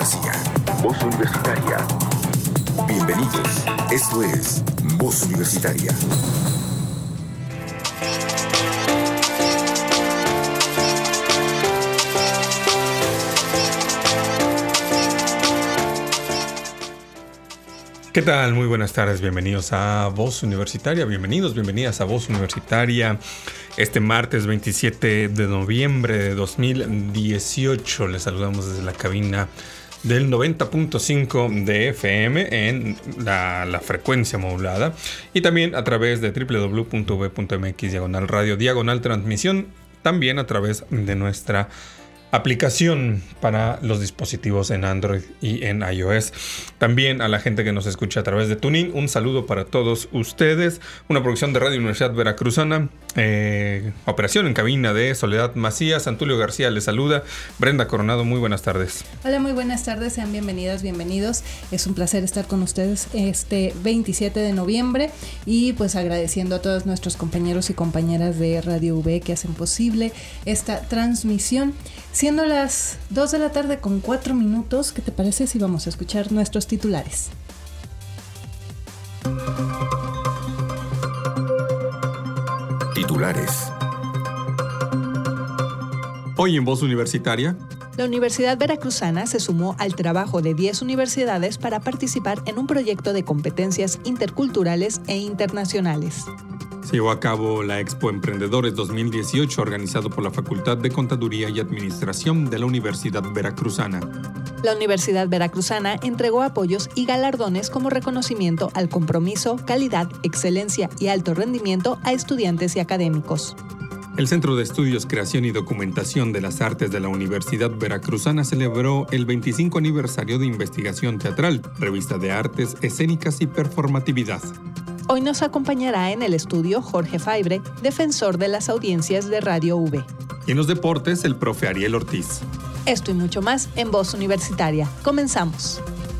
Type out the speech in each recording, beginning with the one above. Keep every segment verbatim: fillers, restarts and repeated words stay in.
García, Voz Universitaria. Bienvenidos, esto es Voz Universitaria. ¿Qué tal? Muy buenas tardes, bienvenidos a Voz Universitaria, bienvenidos, bienvenidas a Voz Universitaria. Este martes veintisiete de noviembre de dos mil dieciocho les saludamos desde la cabina del noventa punto cinco de F M en la, la frecuencia modulada y también a través de doble u doble u doble u punto u b punto m x diagonal radio diagonal transmisión, también a través de nuestra aplicación para los dispositivos en Android y en iOS. También a la gente que nos escucha a través de TuneIn, un saludo para todos ustedes. Una producción de Radio Universidad Veracruzana, eh, operación en cabina de Soledad Macías. Antulio García les saluda. Brenda Coronado, muy buenas tardes. Hola, muy buenas tardes, sean bienvenidas, bienvenidos. Es un placer estar con ustedes este veintisiete de noviembre y pues agradeciendo a todos nuestros compañeros y compañeras de Radio U B que hacen posible esta transmisión. Siendo las dos de la tarde con cuatro minutos, ¿qué te parece si vamos a escuchar nuestros titulares? Titulares. Hoy en Voz Universitaria. La Universidad Veracruzana se sumó al trabajo de diez universidades para participar en un proyecto de competencias interculturales e internacionales. Se llevó a cabo la Expo Emprendedores dos mil dieciocho, organizado por la Facultad de Contaduría y Administración de la Universidad Veracruzana. La Universidad Veracruzana entregó apoyos y galardones como reconocimiento al compromiso, calidad, excelencia y alto rendimiento a estudiantes y académicos. El Centro de Estudios, Creación y Documentación de las Artes de la Universidad Veracruzana celebró el veinticinco aniversario de Investigación Teatral, revista de artes escénicas y performatividad. Hoy nos acompañará en el estudio Jorge Faibre, defensor de las audiencias de Radio U B. Y en los deportes, el profe Ariel Ortiz. Esto y mucho más en Voz Universitaria. Comenzamos.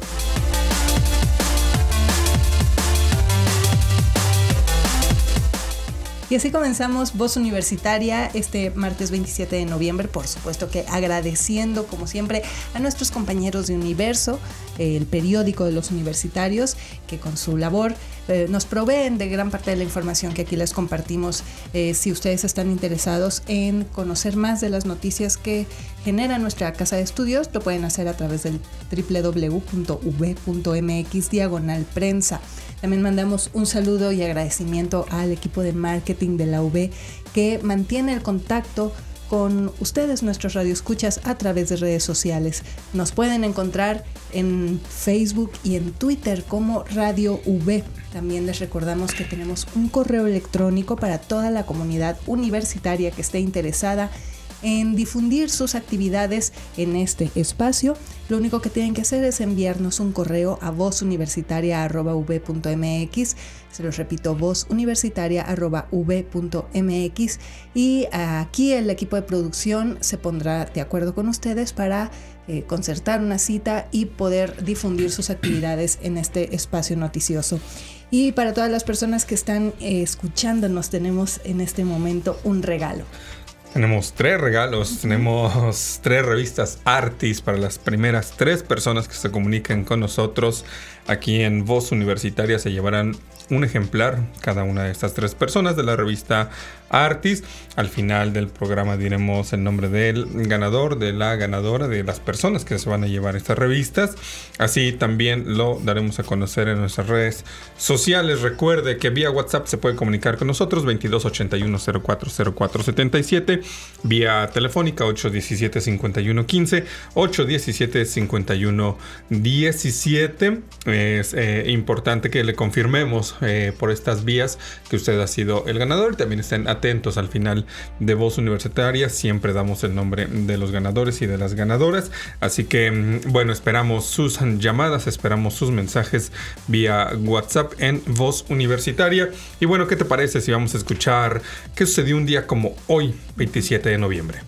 Y así comenzamos Voz Universitaria este martes veintisiete de noviembre, por supuesto que agradeciendo como siempre a nuestros compañeros de Universo, eh, el periódico de los universitarios, que con su labor eh, nos proveen de gran parte de la información que aquí les compartimos. Eh, si ustedes están interesados en conocer más de las noticias que genera nuestra casa de estudios, lo pueden hacer a través del doble u doble u doble u punto u b punto m x diagonal prensa. También mandamos un saludo y agradecimiento al equipo de marketing de la U B que mantiene el contacto con ustedes, nuestros radioescuchas, a través de redes sociales. Nos pueden encontrar en Facebook y en Twitter como Radio U B. También les recordamos que tenemos un correo electrónico para toda la comunidad universitaria que esté interesada en difundir sus actividades en este espacio. Lo único que tienen que hacer es enviarnos un correo a voz universitaria arroba u b punto m x. Se los repito, voz universitaria arroba u b punto m x. Y aquí el equipo de producción se pondrá de acuerdo con ustedes para eh, concertar una cita y poder difundir sus actividades en este espacio noticioso. Y para todas las personas que están eh, escuchándonos, tenemos en este momento un regalo. Tenemos tres regalos, tenemos tres revistas Artis para las primeras tres personas que se comuniquen con nosotros. Aquí en Voz Universitaria se llevarán un ejemplar cada una de estas tres personas de la revista Artis. Al final del programa diremos el nombre del ganador, de la ganadora, de las personas que se van a llevar estas revistas. Así también lo daremos a conocer en nuestras redes sociales. Recuerde que vía WhatsApp se puede comunicar con nosotros veintidós ochenta y uno cero cuatro cero cuatro setenta y siete, vía telefónica ocho diecisiete cincuenta y uno quince, ocho diecisiete cincuenta y uno diecisiete. Es eh, importante que le confirmemos eh, por estas vías que usted ha sido el ganador. Y también estén atentos al final de Voz Universitaria. Siempre damos el nombre de los ganadores y de las ganadoras. Así que, bueno, esperamos sus llamadas, esperamos sus mensajes vía WhatsApp en Voz Universitaria. Y bueno, ¿qué te parece si vamos a escuchar qué sucedió un día como hoy, veintisiete de noviembre?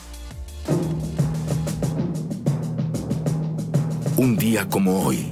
Un día como hoy.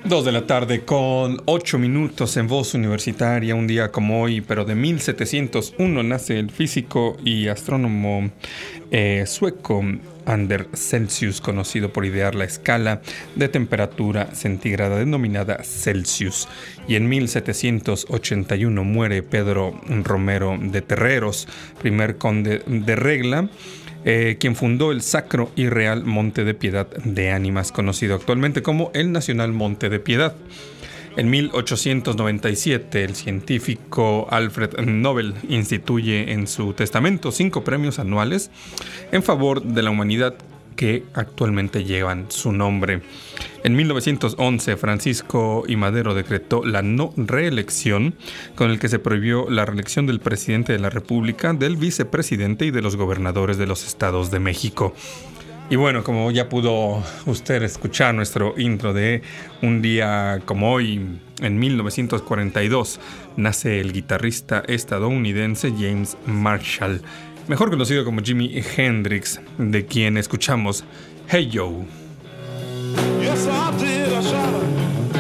Dos de la tarde con ocho minutos en Voz Universitaria, un día como hoy, pero de mil setecientos uno nace el físico y astrónomo eh, sueco Anders Celsius, conocido por idear la escala de temperatura centígrada denominada Celsius. Y en mil setecientos ochenta y uno muere Pedro Romero de Terreros, primer conde de Regla, Eh, quien fundó el Sacro y Real Monte de Piedad de Ánimas, conocido actualmente como el Nacional Monte de Piedad. En mil ochocientos noventa y siete, el científico Alfred Nobel instituye en su testamento cinco premios anuales en favor de la humanidad que actualmente llevan su nombre. En mil novecientos once, Francisco I. Madero decretó la no reelección, con el que se prohibió la reelección del presidente de la República, del vicepresidente y de los gobernadores de los estados de México. Y bueno, como ya pudo usted escuchar nuestro intro de un día como hoy, en mil novecientos cuarenta y dos, nace el guitarrista estadounidense James Marshall, mejor conocido como Jimi Hendrix, de quien escuchamos Hey Joe. Yes, I did, I shot her.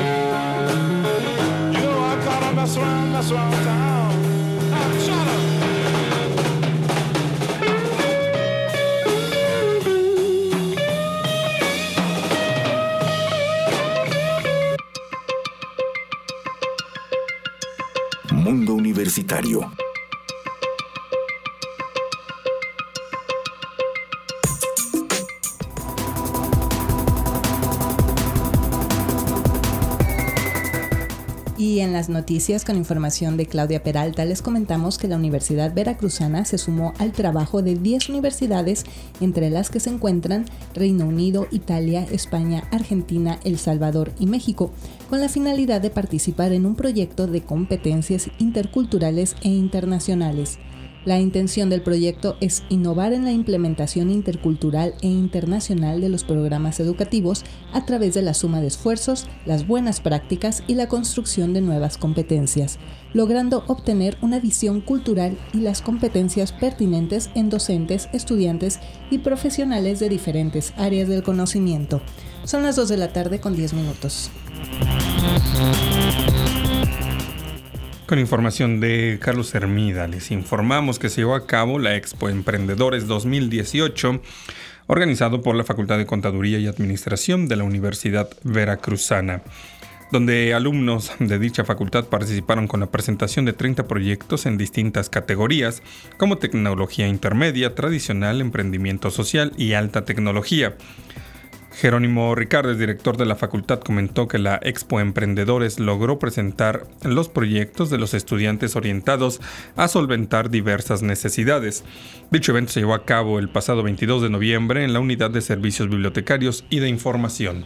You know, I caught her mess around, mess around town. I shot her. Mundo Universitario. Y en las noticias, con información de Claudia Peralta, les comentamos que la Universidad Veracruzana se sumó al trabajo de diez universidades, entre las que se encuentran Reino Unido, Italia, España, Argentina, El Salvador y México, con la finalidad de participar en un proyecto de competencias interculturales e internacionales. La intención del proyecto es innovar en la implementación intercultural e internacional de los programas educativos a través de la suma de esfuerzos, las buenas prácticas y la construcción de nuevas competencias, logrando obtener una visión cultural y las competencias pertinentes en docentes, estudiantes y profesionales de diferentes áreas del conocimiento. Son las dos de la tarde con diez minutos. Con información de Carlos Hermida, les informamos que se llevó a cabo la Expo Emprendedores dos mil dieciocho, organizado por la Facultad de Contaduría y Administración de la Universidad Veracruzana, donde alumnos de dicha facultad participaron con la presentación de treinta proyectos en distintas categorías, como tecnología intermedia, tradicional, emprendimiento social y alta tecnología. Jerónimo Ricardes, director de la facultad, comentó que la Expo Emprendedores logró presentar los proyectos de los estudiantes orientados a solventar diversas necesidades. Dicho evento se llevó a cabo el pasado veintidós de noviembre en la Unidad de Servicios Bibliotecarios y de Información.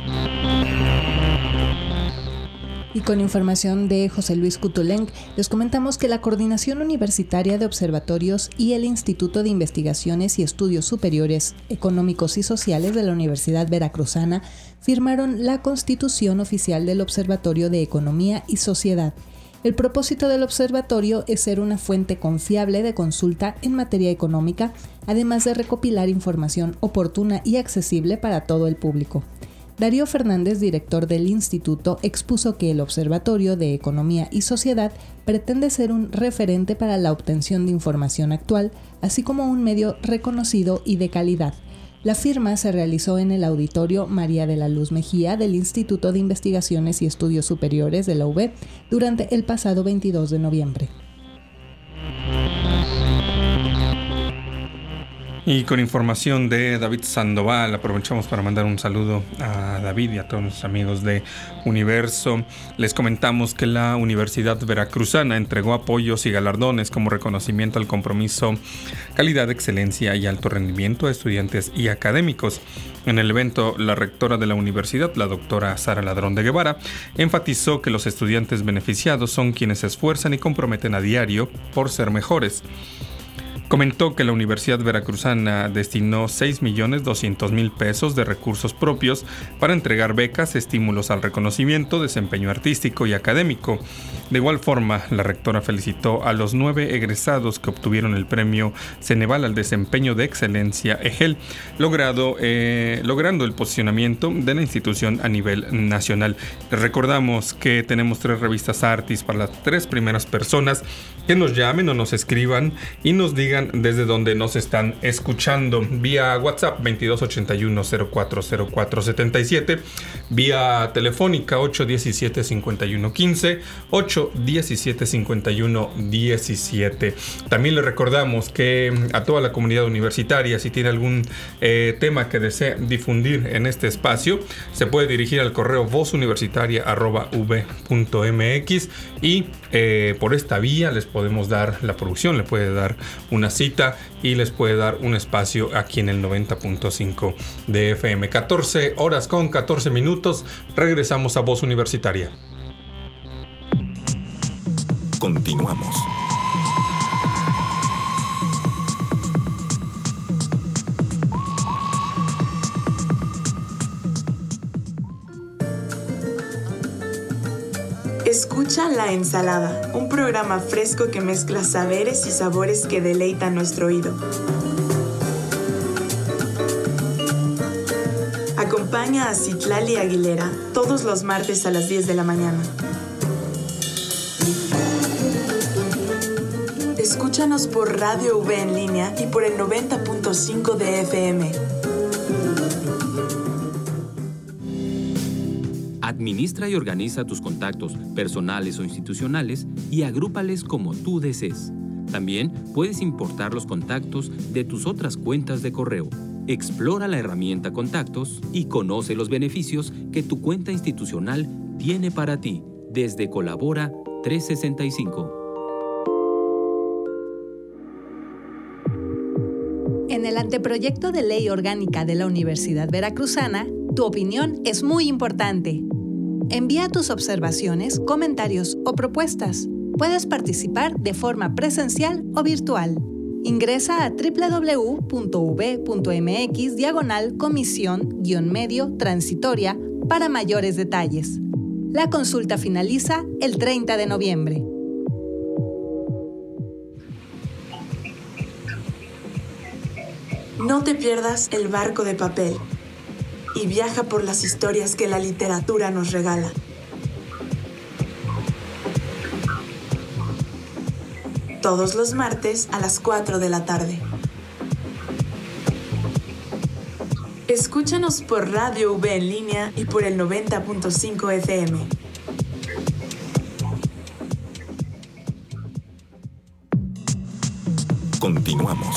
Y con información de José Luis Cutulenc, les comentamos que la Coordinación Universitaria de Observatorios y el Instituto de Investigaciones y Estudios Superiores Económicos y Sociales de la Universidad Veracruzana firmaron la Constitución Oficial del Observatorio de Economía y Sociedad. El propósito del observatorio es ser una fuente confiable de consulta en materia económica, además de recopilar información oportuna y accesible para todo el público. Darío Fernández, director del instituto, expuso que el Observatorio de Economía y Sociedad pretende ser un referente para la obtención de información actual, así como un medio reconocido y de calidad. La firma se realizó en el Auditorio María de la Luz Mejía del Instituto de Investigaciones y Estudios Superiores de la U B durante el pasado veintidós de noviembre. Y con información de David Sandoval, aprovechamos para mandar un saludo a David y a todos nuestros amigos de Universo. Les comentamos que la Universidad Veracruzana entregó apoyos y galardones como reconocimiento al compromiso, calidad, excelencia y alto rendimiento a estudiantes y académicos. En el evento, la rectora de la universidad, la doctora Sara Ladrón de Guevara, enfatizó que los estudiantes beneficiados son quienes se esfuerzan y comprometen a diario por ser mejores. Comentó que la Universidad Veracruzana destinó seis millones doscientos mil pesos de recursos propios para entregar becas, estímulos al reconocimiento, desempeño artístico y académico. De igual forma, la rectora felicitó a los nueve egresados que obtuvieron el premio Ceneval al desempeño de excelencia E G E L, logrado, eh, logrando el posicionamiento de la institución a nivel nacional. Les recordamos que tenemos tres revistas Artis para las tres primeras personas que nos llamen o nos escriban y nos digan desde dónde nos están escuchando vía WhatsApp veintidós ochenta y uno cero cuatro cero cuatro setenta y siete, vía telefónica ocho diecisiete cincuenta y uno quince, ocho diecisiete cincuenta y uno diecisiete. También le recordamos que a toda la comunidad universitaria, si tiene algún eh, tema que desee difundir en este espacio, se puede dirigir al correo voz universitaria arroba u b punto m x y eh, por esta vía les podemos dar, la producción le puede dar una cita y les puede dar un espacio aquí en el noventa punto cinco de F M. catorce horas con catorce minutos. Regresamos a Voz Universitaria. Continuamos. Escucha La Ensalada, un programa fresco que mezcla saberes y sabores que deleitan nuestro oído. Acompaña a Citlali Aguilera todos los martes a las diez de la mañana. Escúchanos por Radio V en línea y por el noventa punto cinco de F M. Administra y organiza tus contactos personales o institucionales y agrúpales como tú desees. También puedes importar los contactos de tus otras cuentas de correo. Explora la herramienta Contactos y conoce los beneficios que tu cuenta institucional tiene para ti desde Colabora trescientos sesenta y cinco. En el anteproyecto de ley orgánica de la Universidad Veracruzana, tu opinión es muy importante. Envía tus observaciones, comentarios o propuestas. Puedes participar de forma presencial o virtual. Ingresa a doble u doble u doble u punto u b punto m x diagonal comisión guión medio transitoria para mayores detalles. La consulta finaliza el treinta de noviembre. No te pierdas El barco de papel y viaja por las historias que la literatura nos regala. Todos los martes a las cuatro de la tarde. Escúchanos por Radio V en línea y por el noventa punto cinco F M. Continuamos.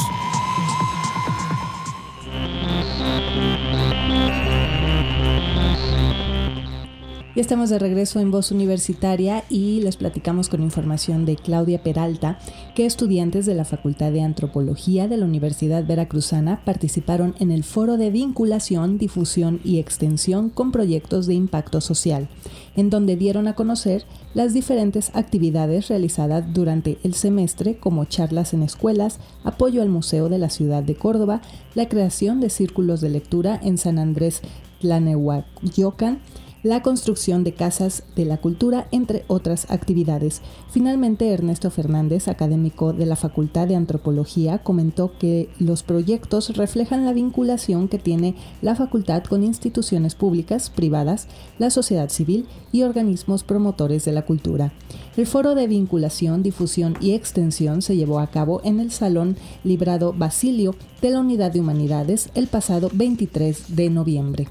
Ya estamos de regreso en Voz Universitaria y les platicamos con información de Claudia Peralta que estudiantes de la Facultad de Antropología de la Universidad Veracruzana participaron en el Foro de Vinculación, Difusión y Extensión con Proyectos de Impacto Social, en donde dieron a conocer las diferentes actividades realizadas durante el semestre, como charlas en escuelas, apoyo al Museo de la Ciudad de Córdoba, la creación de círculos de lectura en San Andrés Tlanehuayocan, la construcción de casas de la cultura, entre otras actividades. Finalmente, Ernesto Fernández, académico de la Facultad de Antropología, comentó que los proyectos reflejan la vinculación que tiene la facultad con instituciones públicas, privadas, la sociedad civil y organismos promotores de la cultura. El Foro de Vinculación, Difusión y Extensión se llevó a cabo en el Salón Librado Basilio de la Unidad de Humanidades el pasado veintitrés de noviembre.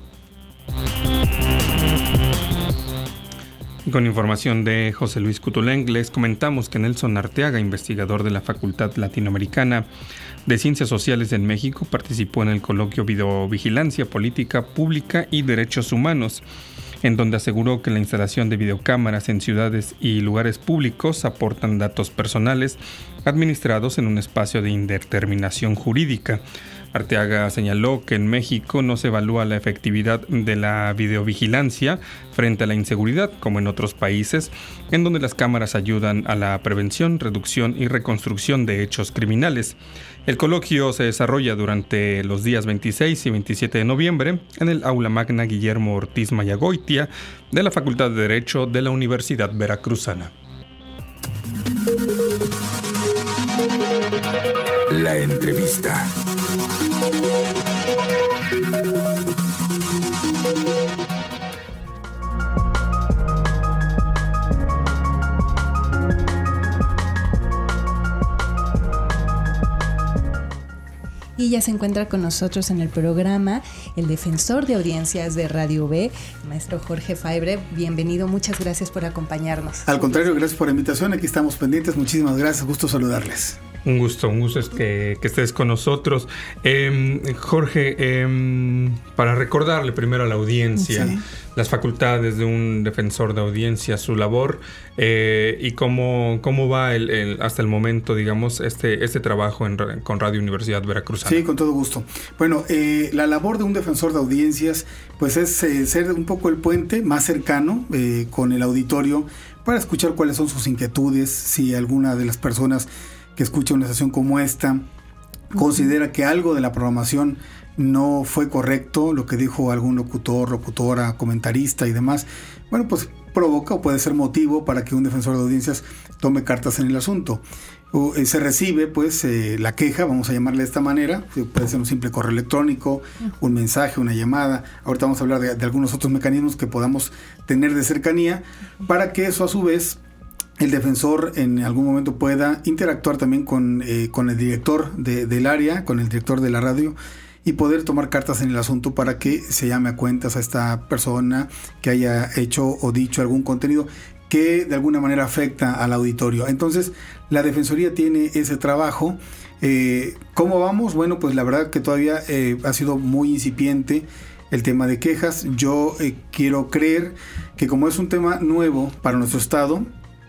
Con información de José Luis Cutuleng, les comentamos que Nelson Arteaga, investigador de la Facultad Latinoamericana de Ciencias Sociales en México, participó en el coloquio Videovigilancia, Política Pública y Derechos Humanos, en donde aseguró que la instalación de videocámaras en ciudades y lugares públicos aportan datos personales administrados en un espacio de indeterminación jurídica. Arteaga señaló que en México no se evalúa la efectividad de la videovigilancia frente a la inseguridad, como en otros países, en donde las cámaras ayudan a la prevención, reducción y reconstrucción de hechos criminales. El coloquio se desarrolla durante los días veintiséis y veintisiete de noviembre en el Aula Magna Guillermo Ortiz Mayagoitia de la Facultad de Derecho de la Universidad Veracruzana. La entrevista. Y ya se encuentra con nosotros en el programa el defensor de audiencias de Radio V, el maestro Jorge Faibre. Bienvenido, muchas gracias por acompañarnos. Al contrario, gracias por la invitación, aquí estamos pendientes, muchísimas gracias, gusto saludarles. Un gusto, un gusto es que, que estés con nosotros. Eh, Jorge, eh, para recordarle primero a la audiencia sí. las facultades de un defensor de audiencia, su labor eh, y cómo, cómo va el, el, hasta el momento, digamos, este, este trabajo en, con Radio Universidad Veracruzana. Sí, con todo gusto. Bueno, eh, la labor de un defensor de audiencias pues es eh, ser un poco el puente más cercano eh, con el auditorio para escuchar cuáles son sus inquietudes, si alguna de las personas que escucha una estación como esta considera que algo de la programación no fue correcto, lo que dijo algún locutor, locutora, comentarista y demás, bueno, pues provoca o puede ser motivo para que un defensor de audiencias tome cartas en el asunto. O, eh, se recibe pues eh, la queja, vamos a llamarle de esta manera, puede ser un simple correo electrónico, un mensaje, una llamada. Ahorita vamos a hablar de, de algunos otros mecanismos que podamos tener de cercanía para que eso a su vez el defensor en algún momento pueda interactuar también con, eh, con el director de, del área, con el director de la radio y poder tomar cartas en el asunto para que se llame a cuentas a esta persona que haya hecho o dicho algún contenido que de alguna manera afecta al auditorio. Entonces, la Defensoría tiene ese trabajo. Eh, ¿Cómo vamos? Bueno, pues la verdad que todavía eh, ha sido muy incipiente el tema de quejas. Yo eh, quiero creer que como es un tema nuevo para nuestro estado,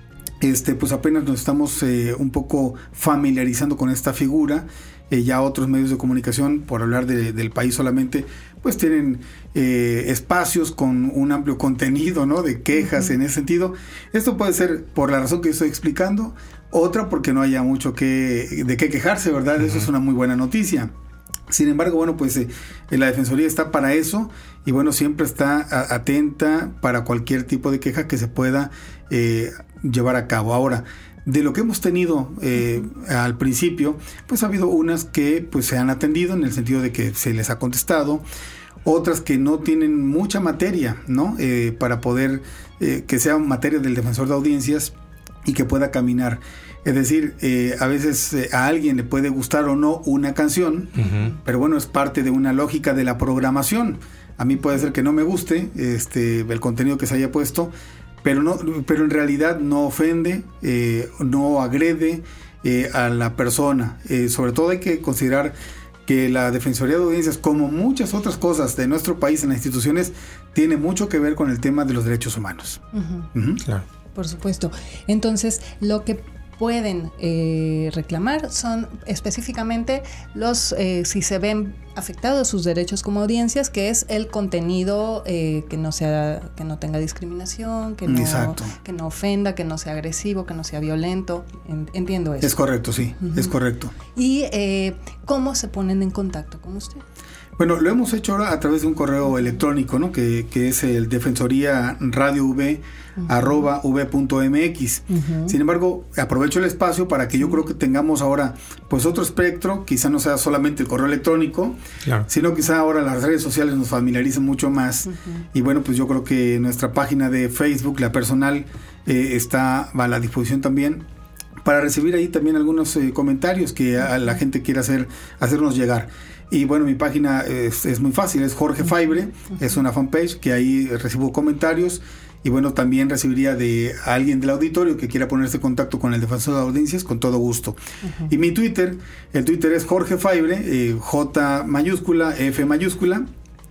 Este, pues apenas nos estamos eh, un poco familiarizando con esta figura. Eh, ya otros medios de comunicación, por hablar de, del país solamente, pues tienen eh, espacios con un amplio contenido, ¿no? De quejas uh-huh. en ese sentido. Esto puede ser por la razón que estoy explicando, otra porque no haya mucho que, de qué quejarse, ¿verdad? Uh-huh. Eso es una muy buena noticia. Sin embargo, bueno, pues eh, la Defensoría está para eso y bueno, siempre está a, atenta para cualquier tipo de queja que se pueda eh, llevar a cabo. Ahora, de lo que hemos tenido eh, al principio, pues ha habido unas que pues se han atendido en el sentido de que se les ha contestado, otras que no tienen mucha materia, ¿no? Eh, para poder eh, que sea materia del defensor de audiencias y que pueda caminar. Es decir, eh, a veces eh, a alguien le puede gustar o no una canción, uh-huh. pero bueno, es parte de una lógica de la programación. A mí puede ser que no me guste este, el contenido que se haya puesto, pero, no, pero en realidad no ofende, eh, no agrede eh, a la persona. Eh, sobre todo hay que considerar que la Defensoría de Audiencias, como muchas otras cosas de nuestro país en las instituciones, tiene mucho que ver con el tema de los derechos humanos. Uh-huh. Uh-huh. Claro. Por supuesto. Entonces, lo que pueden eh, reclamar son específicamente los eh, si se ven afectados sus derechos como audiencias, que es el contenido eh, que no sea, que no tenga discriminación, que no, que no ofenda, que no sea agresivo, que no sea violento. Entiendo eso. Es correcto, sí, uh-huh. es correcto. ¿Y eh, cómo se ponen en contacto con usted? Bueno, lo hemos hecho ahora a través de un correo electrónico, ¿no? Que, que es el defensoría radio v uh-huh. arroba v punto mx. Uh-huh. Sin embargo, aprovecho el espacio para que yo creo que tengamos ahora pues otro espectro, quizá no sea solamente el correo electrónico, claro. sino quizá ahora las redes sociales nos familiaricen mucho más. Uh-huh. Y bueno, pues yo creo que nuestra página de Facebook, la personal, eh, está a la disposición también para recibir ahí también algunos eh, comentarios que a la gente quiera hacer, hacernos llegar. Y bueno, mi página es, es muy fácil, es Jorge Faibre, uh-huh. es una fanpage que ahí recibo comentarios y bueno, también recibiría de alguien del auditorio que quiera ponerse en contacto con el defensor de audiencias con todo gusto. Uh-huh. Y mi Twitter, el Twitter es Jorge Faibre, eh, J mayúscula, F mayúscula,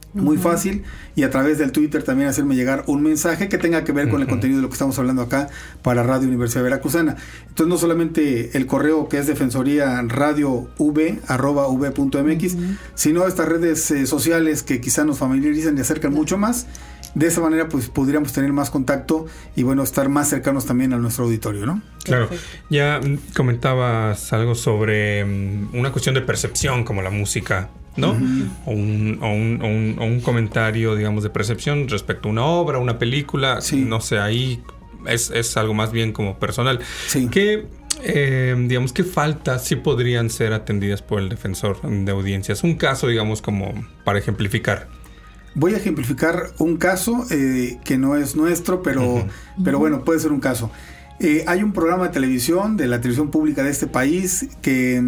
Muy Ujú. fácil, y a través del Twitter también hacerme llegar un mensaje que tenga que ver con el Ujú. contenido de lo que estamos hablando acá para Radio Universidad Veracruzana. Entonces no solamente el correo que es defensoría radio v arroba v punto m x, Ujú. sino estas redes eh, sociales que quizá nos familiarizan y acercan mucho más. De esa manera pues podríamos tener más contacto y bueno, estar más cercanos también a nuestro auditorio, ¿no? Claro, Perfecto. ya mm, comentabas algo sobre mm, una cuestión de percepción como la música, ¿no? Ujú. o, un, o, un, o, un, o un comentario, digamos, de percepción respecto a una obra, una película, Sí. no sé, ahí es, es algo más bien como personal. Sí. ¿Qué, eh, digamos, qué faltas sí podrían ser atendidas por el defensor de audiencias? Un caso, digamos, como para ejemplificar. Voy a ejemplificar un caso eh, que no es nuestro, pero, Ujú. pero bueno, puede ser un caso. Eh, hay un programa de televisión, de la televisión pública de este país, que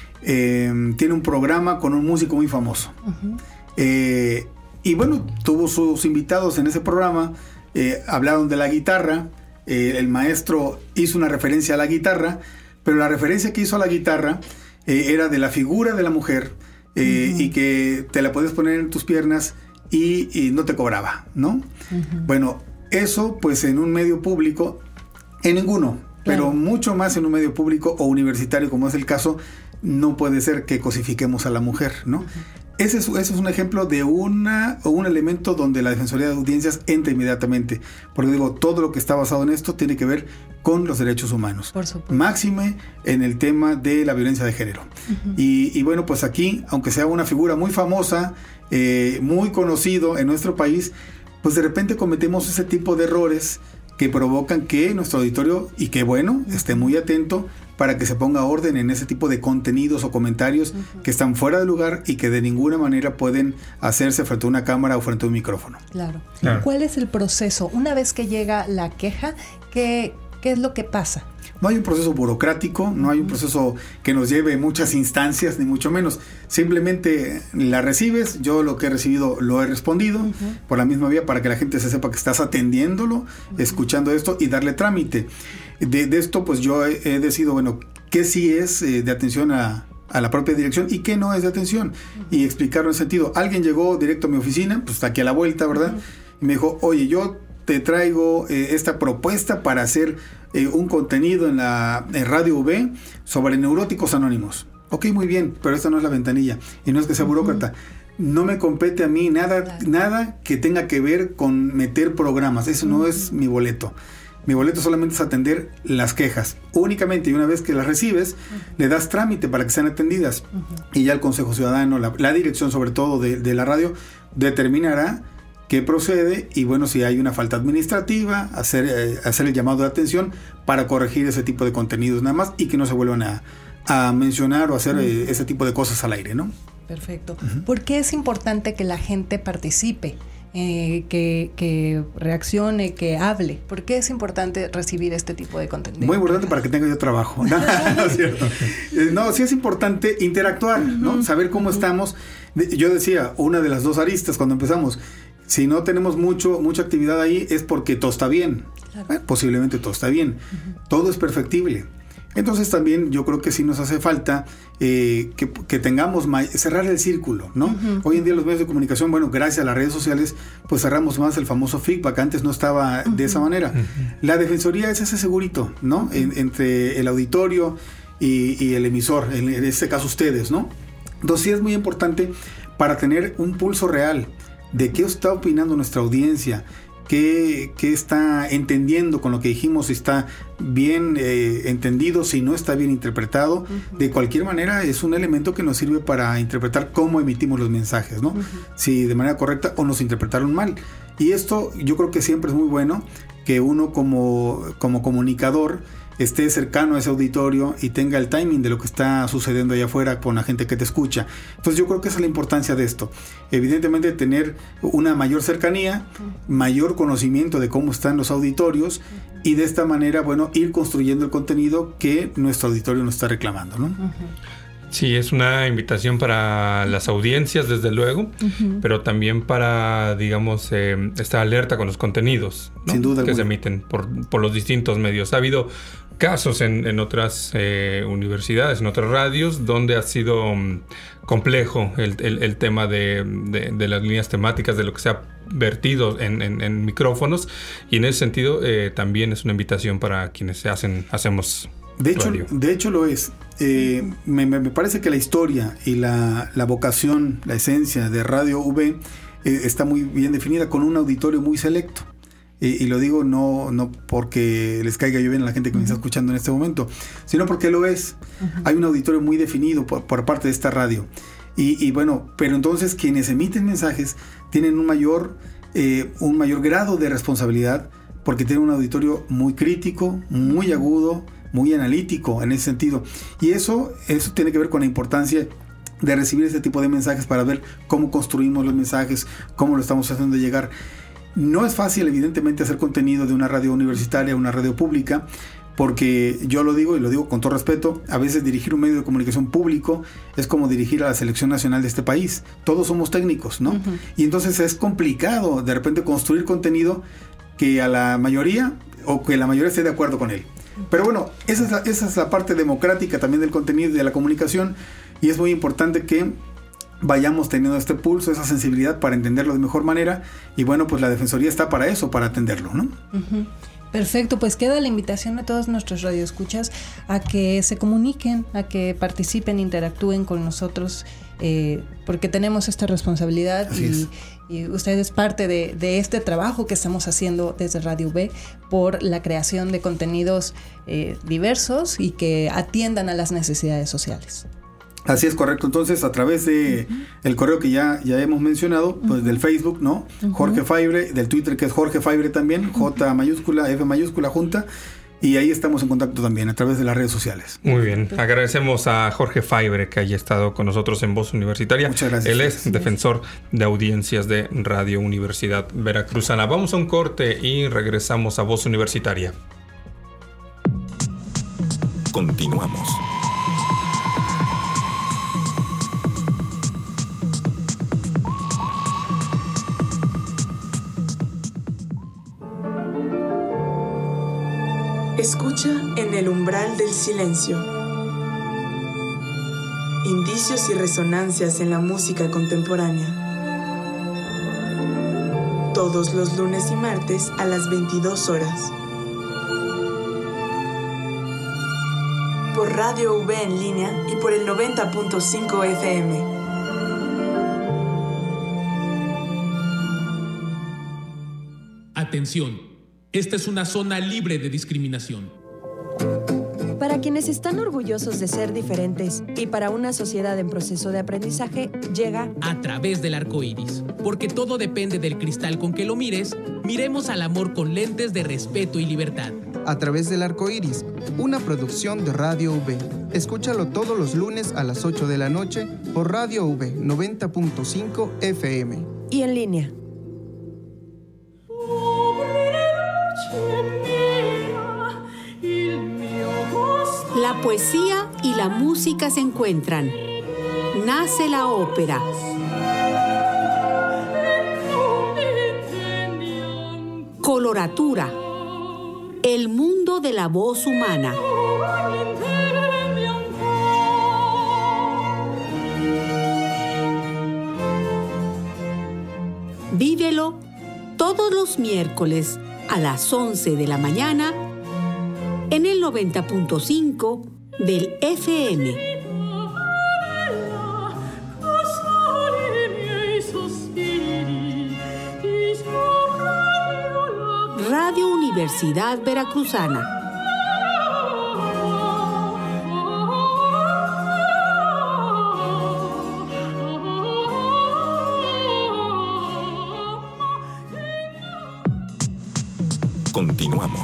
eh, tiene un programa con un músico muy famoso. Ujú. Eh, y bueno, tuvo sus invitados en ese programa, eh, hablaron de la guitarra, eh, el maestro hizo una referencia a la guitarra, pero la referencia que hizo a la guitarra eh, era de la figura de la mujer, eh, Ujú. y que te la puedes poner en tus piernas y, y no te cobraba, ¿no? Ujú. Bueno, eso pues en un medio público, en ninguno, pero Claro. mucho más en un medio público o universitario como es el caso, no puede ser que cosifiquemos a la mujer, ¿no? Ese es, ese es un ejemplo de una o un elemento donde la Defensoría de Audiencias entra inmediatamente, porque digo, todo lo que está basado en esto tiene que ver con los derechos humanos. Por supuesto. Máxime en el tema de la violencia de género. Ujú. Y, y bueno, pues aquí, aunque sea una figura muy famosa, eh, muy conocido en nuestro país, pues de repente cometemos ese tipo de errores que provocan que nuestro auditorio, y que bueno, esté muy atento para que se ponga orden en ese tipo de contenidos o comentarios Ujú. que están fuera de lugar y que de ninguna manera pueden hacerse frente a una cámara o frente a un micrófono. Claro. Claro. ¿Cuál es el proceso? Una vez que llega la queja, ¿qué, qué es lo que pasa? No hay un proceso burocrático, no hay un proceso que nos lleve muchas instancias, ni mucho menos. Simplemente la recibes, yo lo que he recibido lo he respondido Ujú. por la misma vía para que la gente se sepa que estás atendiéndolo, escuchando esto y darle trámite. De, de esto pues yo he, he decidido, bueno, qué sí es eh, de atención a, a la propia dirección y qué no es de atención. Y explicarlo en sentido. Alguien llegó directo a mi oficina, pues está aquí a la vuelta, ¿verdad? Y me dijo, oye, yo te traigo eh, esta propuesta para hacer eh, un contenido en la en Radio V sobre neuróticos anónimos. Ok, muy bien, pero esta no es la ventanilla y no es que sea burócrata. No me compete a mí nada, Claro. nada que tenga que ver con meter programas. Eso no es mi boleto. Mi boleto solamente es atender las quejas únicamente, y una vez que las recibes, le das trámite para que sean atendidas. Y ya el Consejo Ciudadano, la, la dirección sobre todo de, de la radio, determinará qué procede y bueno, si hay una falta administrativa, hacer, eh, hacer el llamado de atención para corregir ese tipo de contenidos nada más y que no se vuelvan a, a mencionar o hacer eh, ese tipo de cosas al aire, ¿no? Perfecto. ¿Por qué es importante que la gente participe, eh, que, que reaccione, que hable? ¿Por qué es importante recibir este tipo de contenido? Muy importante para que tenga yo trabajo. No, no es cierto. Eh, No, sí es importante interactuar, ¿no? Saber cómo estamos. De- Yo decía, una de las dos aristas cuando empezamos, si no tenemos mucho, mucha actividad ahí es porque todo está bien. Claro. Eh, posiblemente todo está bien. Todo es perfectible. Entonces también yo creo que sí nos hace falta eh, que, que tengamos ma- cerrar el círculo, ¿no? Ujú. Hoy en día los medios de comunicación, bueno, gracias a las redes sociales, pues cerramos más el famoso feedback. Antes no estaba de esa manera. La defensoría es ese segurito, ¿no? En- entre el auditorio y, y el emisor, en, en este caso ustedes, ¿no? Entonces sí es muy importante para tener un pulso real de qué está opinando nuestra audiencia, qué, qué está entendiendo con lo que dijimos, si está bien eh, entendido, si no está bien interpretado. Ujú. De cualquier manera es un elemento que nos sirve para interpretar cómo emitimos los mensajes, ¿no? Ujú. Si de manera correcta o nos interpretaron mal. Y esto yo creo que siempre es muy bueno que uno como, como comunicador esté cercano a ese auditorio y tenga el timing de lo que está sucediendo allá afuera con la gente que te escucha. Entonces yo creo que esa es la importancia de esto. Evidentemente tener una mayor cercanía, mayor conocimiento de cómo están los auditorios y de esta manera, bueno, ir construyendo el contenido que nuestro auditorio nos está reclamando, ¿no? Ujú. Sí, es una invitación para las audiencias, desde luego, Ujú. pero también para, digamos, eh, estar alerta con los contenidos, ¿no? Sin duda que se alguna. emiten por, por los distintos medios. Ha habido casos en, en otras eh, universidades, en otras radios, donde ha sido um, complejo el, el, el tema de, de, de las líneas temáticas, de lo que se ha vertido en, en, en micrófonos, y en ese sentido eh, también es una invitación para quienes hacen, hacemos de hecho, radio. De hecho lo es. Eh, me, me parece que la historia y la, la vocación, la esencia de Radio U B eh, está muy bien definida, con un auditorio muy selecto. Y, y lo digo no, no porque les caiga yo bien a la gente que me está escuchando en este momento, sino porque lo es. Uh-huh. Hay un auditorio muy definido por, por parte de esta radio. Y, y bueno, pero entonces quienes emiten mensajes tienen un mayor, eh, un mayor grado de responsabilidad, porque tienen un auditorio muy crítico, muy agudo, muy analítico en ese sentido. Y eso, eso tiene que ver con la importancia de recibir ese tipo de mensajes para ver cómo construimos los mensajes, cómo lo estamos haciendo llegar. No es fácil, evidentemente, hacer contenido de una radio universitaria a una radio pública, porque yo lo digo y lo digo con todo respeto, a veces dirigir un medio de comunicación público es como dirigir a la selección nacional de este país. Todos somos técnicos, ¿no? Uh-huh. Y entonces es complicado de repente construir contenido que a la mayoría, o que la mayoría esté de acuerdo con él. Pero bueno, esa es la, esa es la parte democrática también del contenido y de la comunicación, y es muy importante que vayamos teniendo este pulso, esa sensibilidad para entenderlo de mejor manera, y bueno, pues la Defensoría está para eso, para atenderlo, ¿no? Uh-huh. Perfecto, pues queda la invitación a todos nuestros radioescuchas a que se comuniquen, a que participen, interactúen con nosotros, eh, porque tenemos esta responsabilidad y, y usted es parte de, de este trabajo que estamos haciendo desde Radio U B por la creación de contenidos eh, diversos y que atiendan a las necesidades sociales. Así es, correcto. Entonces, a través de uh-huh. el correo que ya, ya hemos mencionado, pues uh-huh. del Facebook, ¿no? Uh-huh. Jorge Faibre, del Twitter, que es Jorge Faibre también, uh-huh. J mayúscula, F mayúscula, junta, y ahí estamos en contacto también, a través de las redes sociales. Muy bien. Agradecemos a Jorge Faibre que haya estado con nosotros en Voz Universitaria. Muchas gracias. Él es defensor de audiencias de Radio Universidad Veracruzana. Vamos a un corte y regresamos a Voz Universitaria. Continuamos. Escucha en el umbral del silencio. Indicios y resonancias en la música contemporánea. Todos los lunes y martes a las veintidós horas. Por Radio U B en línea y por el noventa punto cinco F M. Atención. Esta es una zona libre de discriminación. Para quienes están orgullosos de ser diferentes y para una sociedad en proceso de aprendizaje, llega A Través del Arco Iris. Porque todo depende del cristal con que lo mires, miremos al amor con lentes de respeto y libertad. A Través del Arco Iris, una producción de Radio U B. Escúchalo todos los lunes a las ocho de la noche por Radio U B noventa punto cinco F M. Y en línea. La poesía y la música se encuentran. Nace la ópera. Coloratura. El mundo de la voz humana. Vívelo todos los miércoles a las once de la mañana en el noventa punto cinco del F M. Radio Universidad Veracruzana. Continuamos.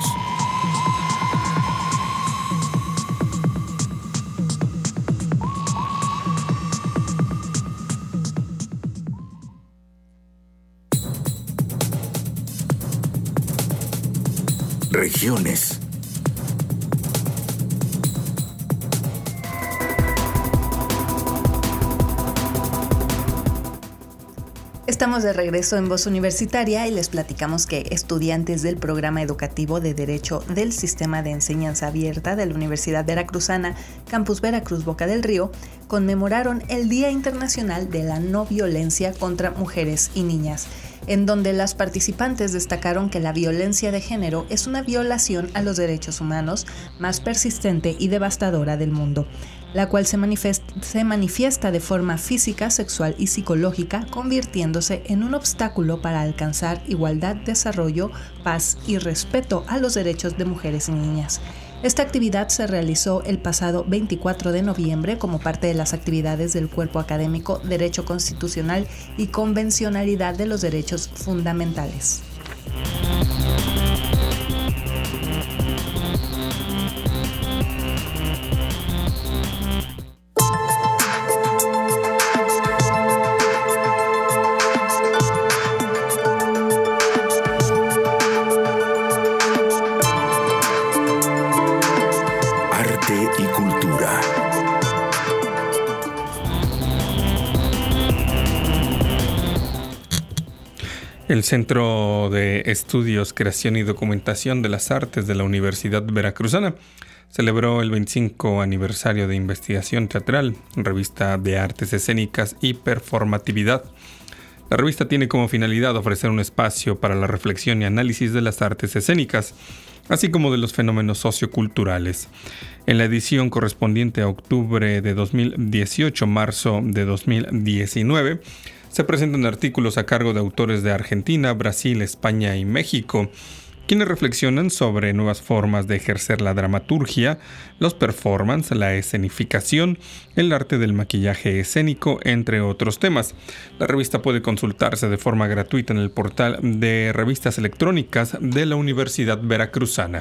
Regiones. Estamos de regreso en Voz Universitaria y les platicamos que estudiantes del programa educativo de Derecho del Sistema de Enseñanza Abierta de la Universidad Veracruzana, Campus Veracruz Boca del Río, conmemoraron el Día Internacional de la No Violencia contra Mujeres y Niñas, en donde las participantes destacaron que la violencia de género es una violación a los derechos humanos más persistente y devastadora del mundo, la cual se manifiesta, se manifiesta de forma física, sexual y psicológica, convirtiéndose en un obstáculo para alcanzar igualdad, desarrollo, paz y respeto a los derechos de mujeres y niñas. Esta actividad se realizó el pasado veinticuatro de noviembre como parte de las actividades del Cuerpo Académico Derecho Constitucional y Convencionalidad de los Derechos Fundamentales. El Centro de Estudios, Creación y Documentación de las Artes de la Universidad Veracruzana celebró el veinticinco aniversario de Investigación Teatral, revista de artes escénicas y performatividad. La revista tiene como finalidad ofrecer un espacio para la reflexión y análisis de las artes escénicas, así como de los fenómenos socioculturales. En la edición correspondiente a octubre de dos mil dieciocho-marzo de dos mil diecinueve, se presentan artículos a cargo de autores de Argentina, Brasil, España y México, quienes reflexionan sobre nuevas formas de ejercer la dramaturgia, los performances, la escenificación, el arte del maquillaje escénico, entre otros temas. La revista puede consultarse de forma gratuita en el portal de revistas electrónicas de la Universidad Veracruzana.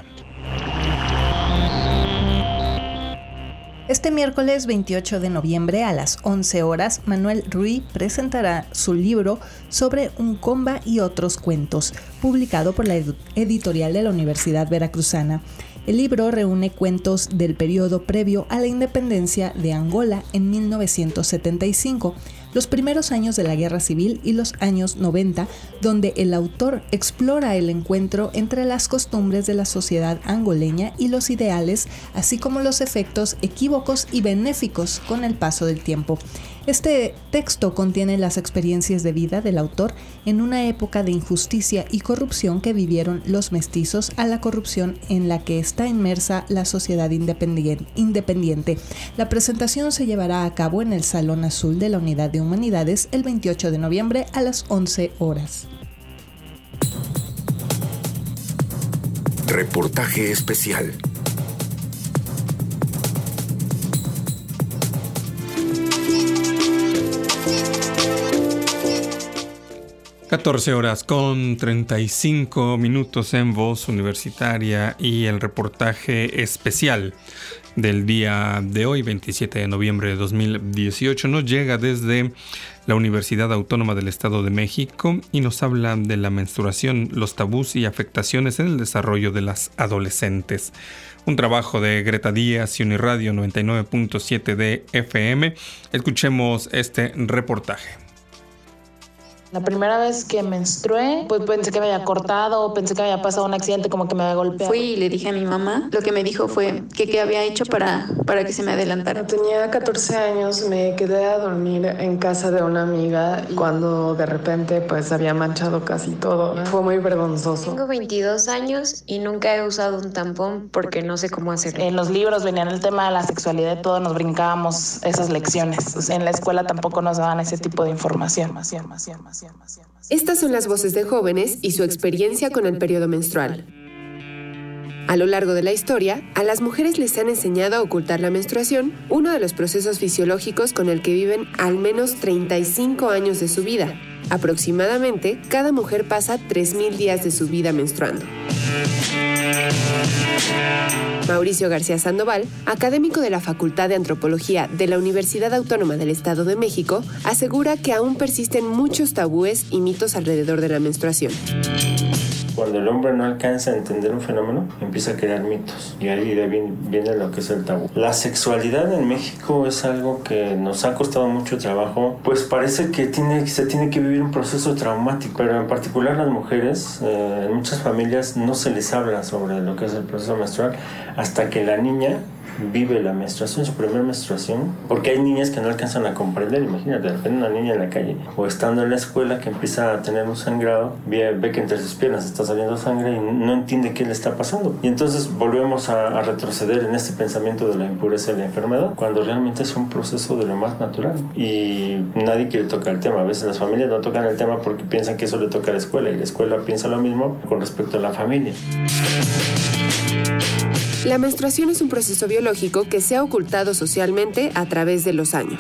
Este miércoles veintiocho de noviembre a las once horas, Manuel Ruiz presentará su libro sobre un comba y otros cuentos, publicado por la editorial de la Universidad Veracruzana. El libro reúne cuentos del periodo previo a la independencia de Angola en mil novecientos setenta y cinco, los primeros años de la Guerra Civil y los años noventa, donde el autor explora el encuentro entre las costumbres de la sociedad angoleña y los ideales, así como los efectos equívocos y benéficos con el paso del tiempo. Este texto contiene las experiencias de vida del autor en una época de injusticia y corrupción que vivieron los mestizos a la corrupción en la que está inmersa la sociedad independiente. La presentación se llevará a cabo en el Salón Azul de la Unidad de Humanidades el veintiocho de noviembre a las once horas. Reportaje especial. catorce horas con treinta y cinco minutos en Voz Universitaria, y el reportaje especial del día de hoy, veintisiete de noviembre de dos mil dieciocho, nos llega desde la Universidad Autónoma del Estado de México y nos habla de la menstruación, los tabús y afectaciones en el desarrollo de las adolescentes. Un trabajo de Greta Díaz y Uniradio noventa y nueve punto siete de F M. Escuchemos este reportaje. La primera vez que menstrué, pues pensé que me había cortado, pensé que había pasado un accidente, como que me había golpeado. Fui y le dije a mi mamá, lo que me dijo fue que qué había hecho para, para que se me adelantara. Tenía catorce años, me quedé a dormir en casa de una amiga cuando de repente pues había manchado casi todo. Fue muy vergonzoso. Tengo veintidós años y nunca he usado un tampón porque no sé cómo hacerlo. En los libros venían el tema de la sexualidad y todo, nos brincábamos esas lecciones. En la escuela tampoco nos daban ese tipo de información. Estas son las voces de jóvenes y su experiencia con el periodo menstrual. A lo largo de la historia, a las mujeres les han enseñado a ocultar la menstruación, uno de los procesos fisiológicos con el que viven al menos treinta y cinco años de su vida. Aproximadamente, cada mujer pasa tres mil días de su vida menstruando. Mauricio García Sandoval, académico de la Facultad de Antropología de la Universidad Autónoma del Estado de México, asegura que aún persisten muchos tabúes y mitos alrededor de la menstruación. Cuando el hombre no alcanza a entender un fenómeno, empieza a crear mitos. Y ahí viene, viene lo que es el tabú. La sexualidad en México es algo que nos ha costado mucho trabajo, pues parece que tiene, se tiene que vivir un proceso traumático. Pero en particular las mujeres, eh, en muchas familias no se les habla sobre lo que es el proceso menstrual hasta que la niña vive la menstruación, su primera menstruación, porque hay niñas que no alcanzan a comprender. Imagínate, de repente una niña en la calle o estando en la escuela que empieza a tener un sangrado, ve, ve que entre sus piernas está saliendo sangre y no entiende qué le está pasando, y entonces volvemos a, a retroceder en este pensamiento de la impureza y la enfermedad, cuando realmente es un proceso de lo más natural y nadie quiere tocar el tema. A veces las familias no tocan el tema porque piensan que eso le toca a la escuela, y la escuela piensa lo mismo con respecto a la familia. La menstruación es un proceso biológico que se ha ocultado socialmente a través de los años.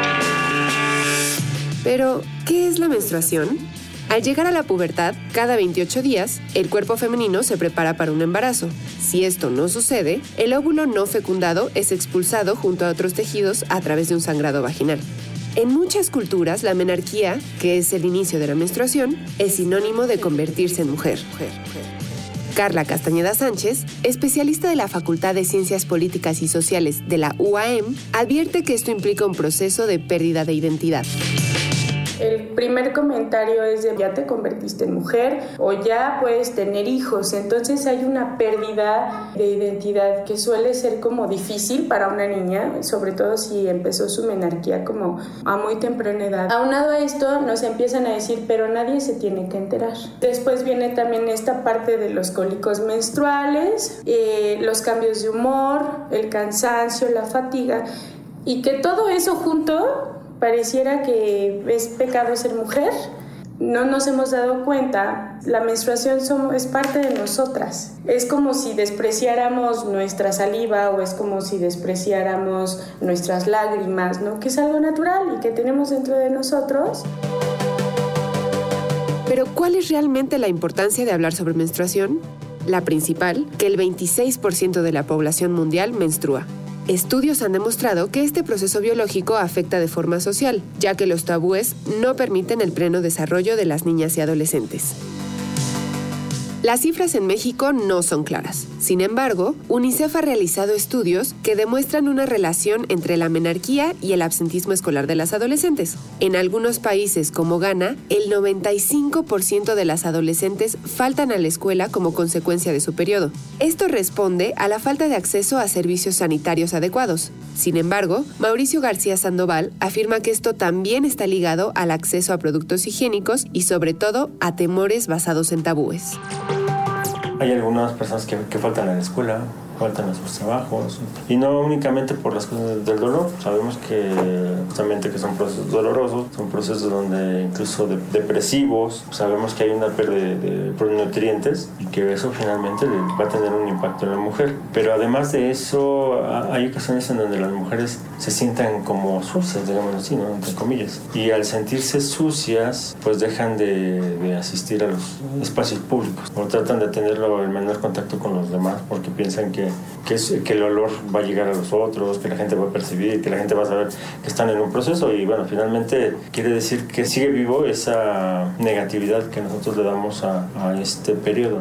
Pero, ¿qué es la menstruación? Al llegar a la pubertad, cada veintiocho días, el cuerpo femenino se prepara para un embarazo. Si esto no sucede, el óvulo no fecundado es expulsado junto a otros tejidos a través de un sangrado vaginal. En muchas culturas, la menarquía, que es el inicio de la menstruación, es sinónimo de convertirse en mujer. Carla Castañeda Sánchez, especialista de la Facultad de Ciencias Políticas y Sociales de la U A M, advierte que esto implica un proceso de pérdida de identidad. El primer comentario es de ya te convertiste en mujer o ya puedes tener hijos, entonces hay una pérdida de identidad que suele ser como difícil para una niña, sobre todo si empezó su menarquía como a muy temprana edad. Aunado a esto nos empiezan a decir, pero nadie se tiene que enterar. Después viene también esta parte de los cólicos menstruales, eh, los cambios de humor, el cansancio, la fatiga, y que todo eso junto pareciera que es pecado ser mujer. No nos hemos dado cuenta, la menstruación somos, es parte de nosotras. Es como si despreciáramos nuestra saliva o es como si despreciáramos nuestras lágrimas, ¿no? Que es algo natural y que tenemos dentro de nosotros. Pero, ¿cuál es realmente la importancia de hablar sobre menstruación? La principal, que el veintiséis por ciento de la población mundial menstrua. Estudios han demostrado que este proceso biológico afecta de forma social, ya que los tabúes no permiten el pleno desarrollo de las niñas y adolescentes. Las cifras en México no son claras. Sin embargo, UNICEF ha realizado estudios que demuestran una relación entre la menarquía y el absentismo escolar de las adolescentes. En algunos países como Ghana, el noventa y cinco por ciento de las adolescentes faltan a la escuela como consecuencia de su periodo. Esto responde a la falta de acceso a servicios sanitarios adecuados. Sin embargo, Mauricio García Sandoval afirma que esto también está ligado al acceso a productos higiénicos y sobre todo a temores basados en tabúes. Hay algunas personas que, que faltan a la escuela, faltan a sus trabajos, y no únicamente por las cosas del dolor. Sabemos que justamente que son procesos dolorosos, son procesos donde incluso de, depresivos, sabemos que hay una pérdida de, de nutrientes y que eso finalmente va a tener un impacto en la mujer. Pero además de eso, hay ocasiones en donde las mujeres se sientan como sucias, digamos así, ¿no? Entre comillas. Y al sentirse sucias, pues dejan de, de asistir a los espacios públicos, o tratan de tener el menor contacto con los demás porque piensan que Que, es, que el olor va a llegar a los otros, que la gente va a percibir, que la gente va a saber que están en un proceso, y bueno, finalmente quiere decir que sigue vivo esa negatividad que nosotros le damos a, a este periodo.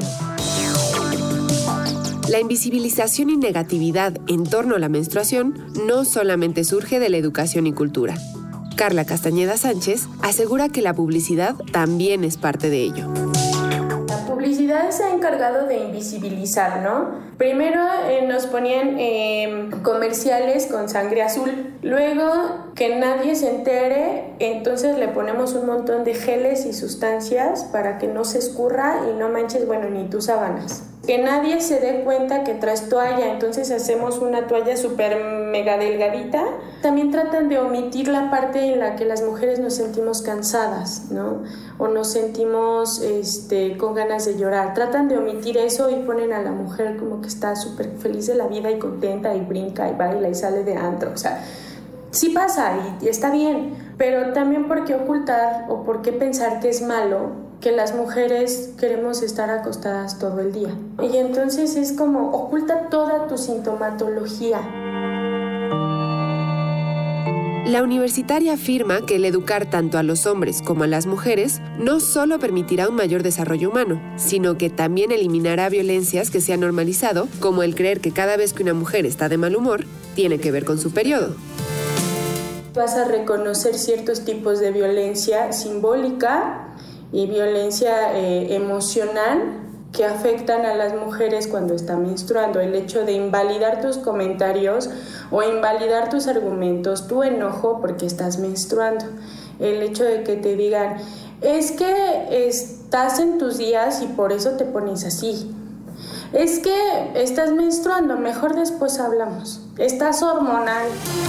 La invisibilización y negatividad en torno a la menstruación no solamente surge de la educación y cultura. Carla Castañeda Sánchez asegura que la publicidad también es parte de ello. La publicidad se ha encargado de invisibilizar, ¿no? Primero eh, nos ponían eh, comerciales con sangre azul, luego que nadie se entere, entonces le ponemos un montón de geles y sustancias para que no se escurra y no manches, bueno, ni tus sábanas. Que nadie se dé cuenta que traes toalla, entonces hacemos una toalla súper mega delgadita. También tratan de omitir la parte en la que las mujeres nos sentimos cansadas, ¿no? O nos sentimos este, con ganas de llorar. Tratan de omitir eso y ponen a la mujer como que está súper feliz de la vida y contenta y brinca y baila y sale de antro. O sea, sí pasa y, y está bien, pero también por qué ocultar o por qué pensar que es malo que las mujeres queremos estar acostadas todo el día. Y entonces es como, oculta toda tu sintomatología. La universitaria afirma que el educar tanto a los hombres como a las mujeres no solo permitirá un mayor desarrollo humano, sino que también eliminará violencias que se han normalizado, como el creer que cada vez que una mujer está de mal humor, tiene que ver con su periodo. Vas a reconocer ciertos tipos de violencia simbólica y violencia eh, emocional que afectan a las mujeres cuando están menstruando. El hecho de invalidar tus comentarios o invalidar tus argumentos, tu enojo porque estás menstruando. El hecho de que te digan, es que estás en tus días y por eso te pones así. Es que estás menstruando, mejor después hablamos. Estás hormonal.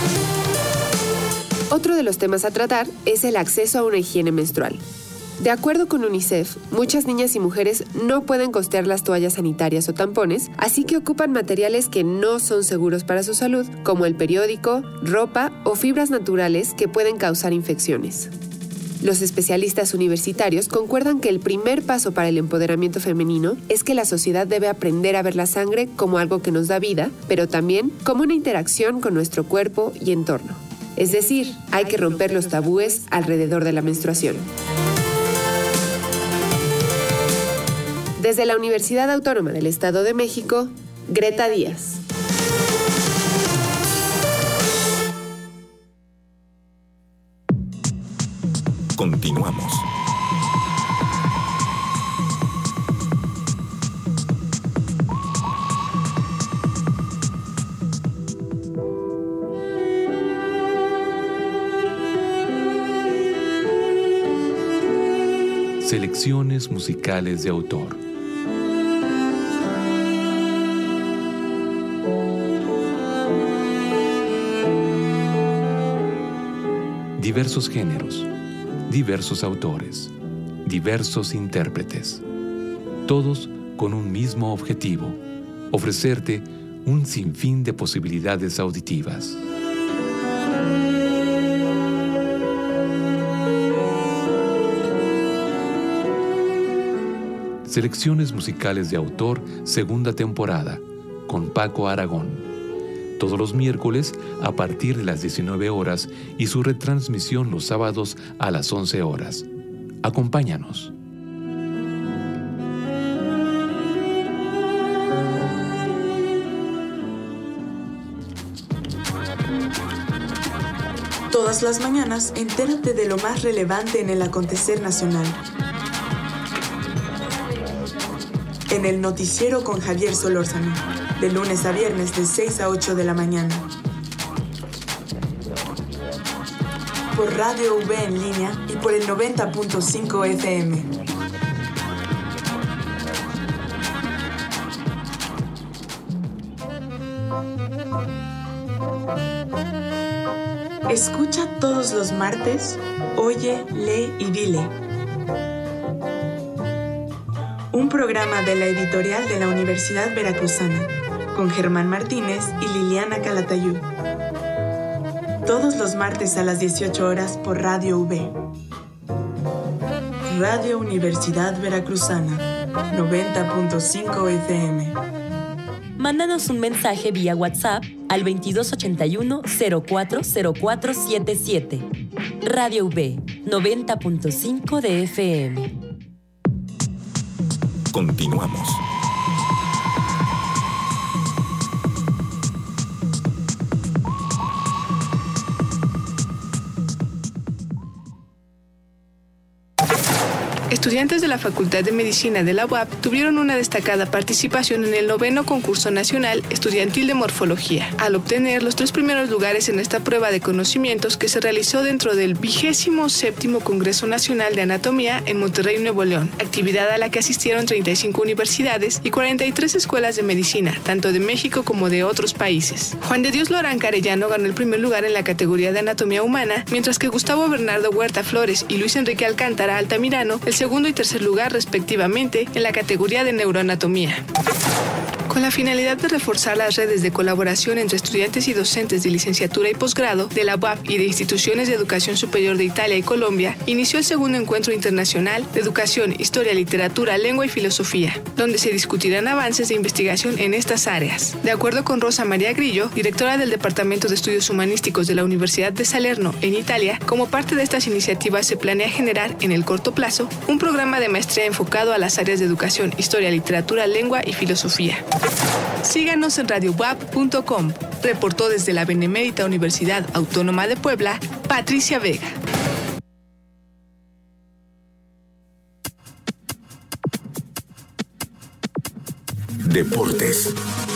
Otro de los temas a tratar es el acceso a una higiene menstrual. De acuerdo con UNICEF, muchas niñas y mujeres no pueden costear las toallas sanitarias o tampones, así que ocupan materiales que no son seguros para su salud, como el periódico, ropa o fibras naturales que pueden causar infecciones. Los especialistas universitarios concuerdan que el primer paso para el empoderamiento femenino es que la sociedad debe aprender a ver la sangre como algo que nos da vida, pero también como una interacción con nuestro cuerpo y entorno. Es decir, hay que romper los tabúes alrededor de la menstruación. Desde la Universidad Autónoma del Estado de México, Greta Díaz. Continuamos. Selecciones musicales de autor. Diversos géneros, diversos autores, diversos intérpretes, todos con un mismo objetivo: ofrecerte un sinfín de posibilidades auditivas. Selecciones musicales de autor, segunda temporada, con Paco Aragón. Todos los miércoles a partir de las diecinueve horas y su retransmisión los sábados a las once horas. Acompáñanos. Todas las mañanas, entérate de lo más relevante en el acontecer nacional. En el noticiero con Javier Solórzano, de lunes a viernes de seis a ocho de la mañana. Por Radio V en línea y por el noventa punto cinco F M. Escucha todos los martes, oye, lee y dile. Un programa de la editorial de la Universidad Veracruzana, con Germán Martínez y Liliana Calatayud. Todos los martes a las dieciocho horas por Radio V. Radio Universidad Veracruzana, noventa punto cinco F M. Mándanos un mensaje vía WhatsApp al veintidós ochenta y uno cero cuatro cero cuatro siete siete. Radio V, noventa punto cinco de F M. Continuamos. Estudiantes de la Facultad de Medicina de la U A P tuvieron una destacada participación en el noveno concurso nacional estudiantil de morfología, al obtener los tres primeros lugares en esta prueba de conocimientos que se realizó dentro del vigésimo séptimo Congreso Nacional de Anatomía en Monterrey, Nuevo León, actividad a la que asistieron treinta y cinco universidades y cuarenta y tres escuelas de medicina, tanto de México como de otros países. Juan de Dios Lorán Carellano ganó el primer lugar en la categoría de anatomía humana, mientras que Gustavo Bernardo Huerta Flores y Luis Enrique Alcántara Altamirano el segundo y tercer lugar respectivamente en la categoría de neuroanatomía. con la finalidad de reforzar las redes de colaboración entre estudiantes y docentes de licenciatura y posgrado de la U A P y de instituciones de educación superior de Italia y Colombia, inició el segundo encuentro internacional de educación, historia, literatura, lengua y filosofía, donde se discutirán avances de investigación en estas áreas. De acuerdo con Rosa María Grillo, directora del Departamento de Estudios Humanísticos de la Universidad de Salerno, en Italia, como parte de estas iniciativas se planea generar, en el corto plazo, un programa de maestría enfocado a las áreas de educación, historia, literatura, lengua y filosofía. Síganos en radio u a p punto com. Reportó desde la Benemérita Universidad Autónoma de Puebla, Patricia Vega. Deportes.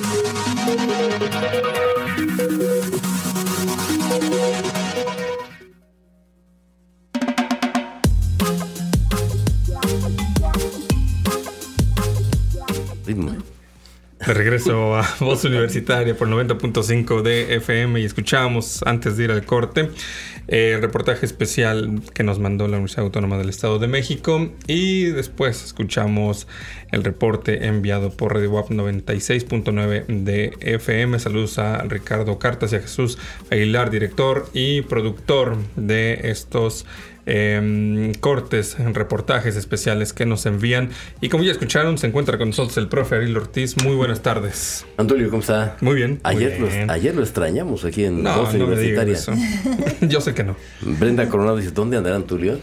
Ritmo. De regreso a Voz Universitaria por noventa punto cinco de F M y escuchábamos antes de ir al corte eh, el reportaje especial que nos mandó la Universidad Autónoma del Estado de México y después escuchamos el reporte enviado por Radio U A P noventa y seis punto nueve de F M. Saludos a Ricardo Cartas y a Jesús Aguilar, director y productor de estos Eh, cortes, reportajes especiales que nos envían. Y como ya escucharon, se encuentra con nosotros el profe Ariel Ortiz. Muy buenas tardes. Antonio, ¿cómo está? Muy bien. Ayer, muy bien. Lo, ayer lo extrañamos aquí en no, Voz no Universitaria. Yo sé que no. Brenda Coronado dice, ¿dónde andará Antulio?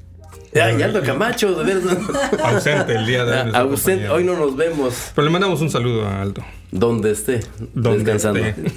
Ay, Aldo Camacho, de verdad. Ausente el día de hoy. Ausente, hoy no nos vemos. Pero le mandamos un saludo a Aldo. Donde esté, Donde descansando. Esté.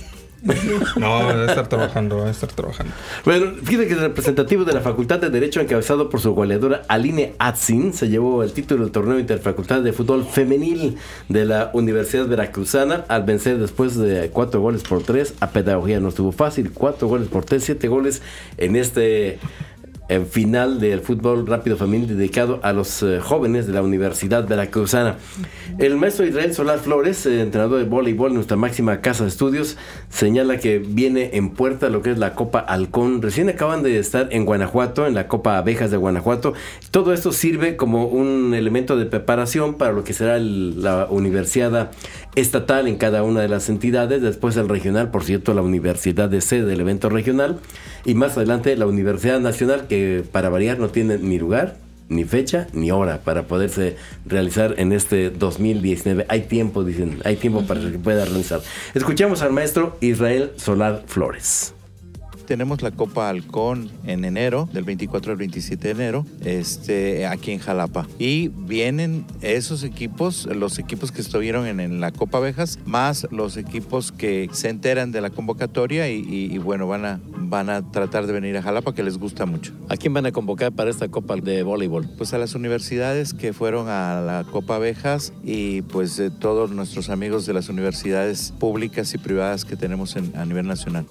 No, debe estar trabajando, debe estar trabajando. Bueno, fíjate que el representativo de la Facultad de Derecho, encabezado por su goleadora Aline Atzin, se llevó el título del torneo interfacultad de fútbol femenil de la Universidad Veracruzana al vencer después de cuatro goles por tres a Pedagogía. No estuvo fácil, cuatro goles por tres, siete goles en este en final del fútbol rápido femenil dedicado a los eh, jóvenes de la Universidad Veracruzana. El maestro Israel Solar Flores, eh, entrenador de voleibol en nuestra máxima casa de estudios, señala que viene en puerta lo que es la Copa Halcón. Recién acaban de estar en Guanajuato, en la Copa Abejas de Guanajuato. Todo esto sirve como un elemento de preparación para lo que será el, la universidad estatal en cada una de las entidades, después el regional, por cierto, la universidad de sede del evento regional, y más adelante la Universidad Nacional, que para variar no tiene ni lugar, ni fecha, ni hora para poderse realizar en este dos mil diecinueve. Hay tiempo, dicen, hay tiempo para que pueda realizar. Escuchamos al maestro Israel Solar Flores. Tenemos la Copa Halcón en enero, del veinticuatro al veintisiete de enero, este, aquí en Jalapa. Y vienen esos equipos, los equipos que estuvieron en, en la Copa Abejas, más los equipos que se enteran de la convocatoria y, y, y bueno, van a, van a tratar de venir a Jalapa, que les gusta mucho. ¿A quién van a convocar para esta Copa de voleibol? Pues a las universidades que fueron a la Copa Abejas y pues eh, todos nuestros amigos de las universidades públicas y privadas que tenemos en, a nivel nacional.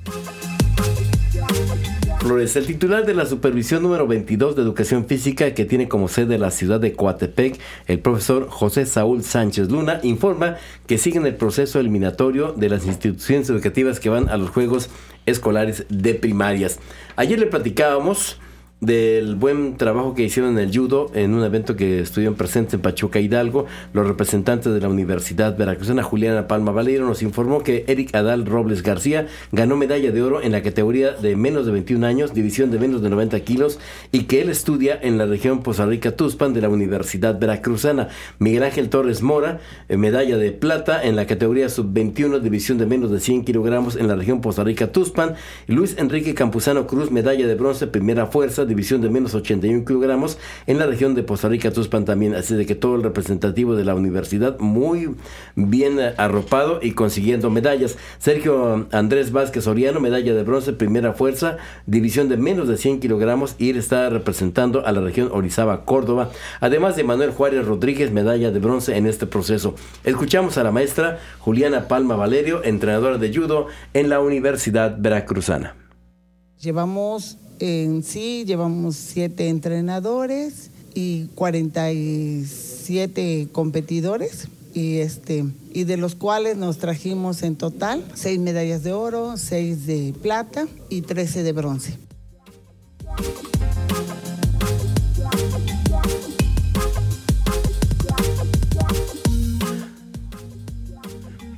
Flores, el titular de la supervisión número veintidós de educación física, que tiene como sede la ciudad de Coatepec, el profesor José Saúl Sánchez Luna, informa que siguen el proceso eliminatorio de las instituciones educativas que van a los Juegos Escolares de Primarias. Ayer le platicábamos del buen trabajo que hicieron en el judo en un evento que estuvieron presentes en Pachuca, Hidalgo. Los representantes de la Universidad Veracruzana, Juliana Palma Valero, nos informó que Eric Adal Robles García ganó medalla de oro en la categoría de menos de veintiún años, división de menos de noventa kilos, y que él estudia en la región Poza Rica Tuxpan de la Universidad Veracruzana. Miguel Ángel Torres Mora, eh, medalla de plata en la categoría sub veintiuno, división de menos de cien kilogramos en la región Poza Rica Tuxpan. Y Luis Enrique Campuzano Cruz, medalla de bronce, primera fuerza, división de menos ochenta y uno kilogramos en la región de Poza Rica Tuxpan también. Así de que todo el representativo de la universidad muy bien arropado y consiguiendo medallas. Sergio Andrés Vázquez Soriano, medalla de bronce, primera fuerza, división de menos de cien kilogramos, y él está representando a la región Orizaba, Córdoba, además de Manuel Juárez Rodríguez, medalla de bronce en este proceso. Escuchamos a la maestra Juliana Palma Valerio, entrenadora de judo en la Universidad Veracruzana. Llevamos en sí, llevamos siete entrenadores y cuarenta y siete competidores, y este y de los cuales nos trajimos en total seis medallas de oro, seis de plata y trece de bronce.